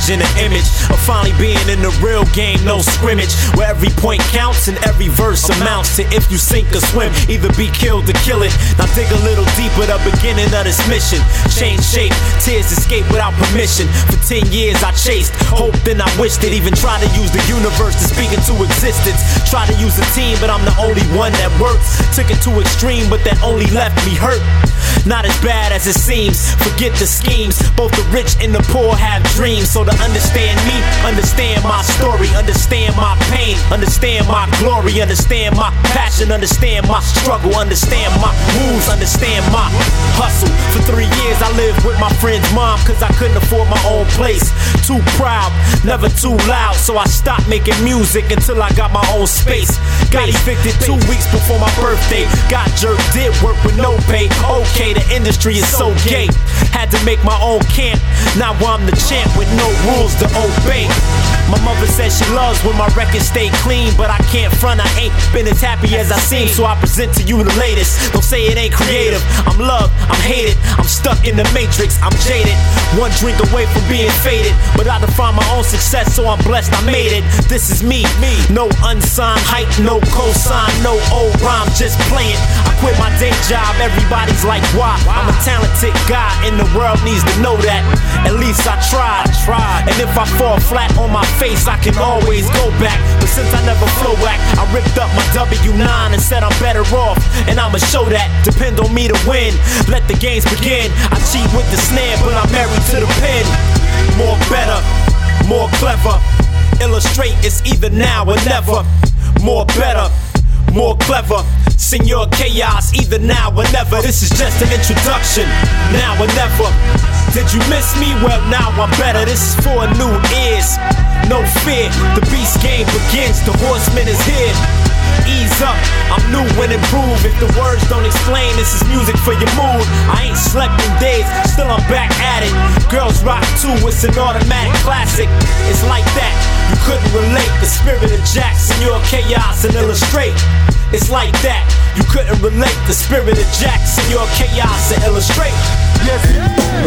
in the image of finally being in the real game, no scrimmage, where every point counts and every verse amounts to if you sink or swim, either be killed or kill it. Now dig a little deeper, the beginning of this mission. Change shape, tears escape without permission. For 10 years I chased, hoped and I wished it. Even tried to use the universe to speak into existence. Tried to use a team, but I'm the only one that works. Took it too extreme, but that only left me hurt. Not as bad as it seems, forget the schemes. Both the rich and the poor have dreams. So to understand me, understand my story, understand my pain, understand my glory, understand my passion, understand my struggle, understand my moves, understand my hustle. For 3 years I lived with my friend's mom, cause I couldn't afford my own place. Too proud, never too loud, so I stopped making music until I got my own space. Got evicted 2 weeks before my birthday. Got jerked, did work with no pay. Okay, the industry is so gay. Had to make my own camp. Now I'm the champ with no rules to obey. My mother said she loves when my records stay clean, but I can't front, I ain't been as happy as I seem. So I present to you the latest. Don't say it ain't creative. I'm loved, I'm hated, I'm stuck in the matrix, I'm jaded. One drink away from being faded, but I define my own success, so I'm blessed I made it. This is me, no unsigned hype, no cosign, no old rhyme, just playing. I quit my day job, everybody's like, why? I'm a talented guy, and the world needs to know that. At least I tried. And if I fall flat on my face, I can always go back. But since I never flow back, I ripped up my W9 and said I'm better off, and I'ma show that. Depend on me to win, let the games begin. I cheat with the snare, but I'm married to the pen. More better, more clever. Illustrate, it's either now or never. More better, more clever. Senor Chaos, either now or never. This is just an introduction, now or never. Did you miss me? Well, now I'm better. This is for new ears. No fear, the beast game begins. The horseman is here. Ease up, I'm new and improved. If the words don't explain, this is music for your mood. I ain't slept in days, still I'm back at it. Girls rock too, it's an automatic classic. It's like that, you couldn't relate. The spirit of Jackson, your chaos and illustrate. It's like that, you couldn't relate. The spirit of Jackson, your chaos and illustrate. Yes.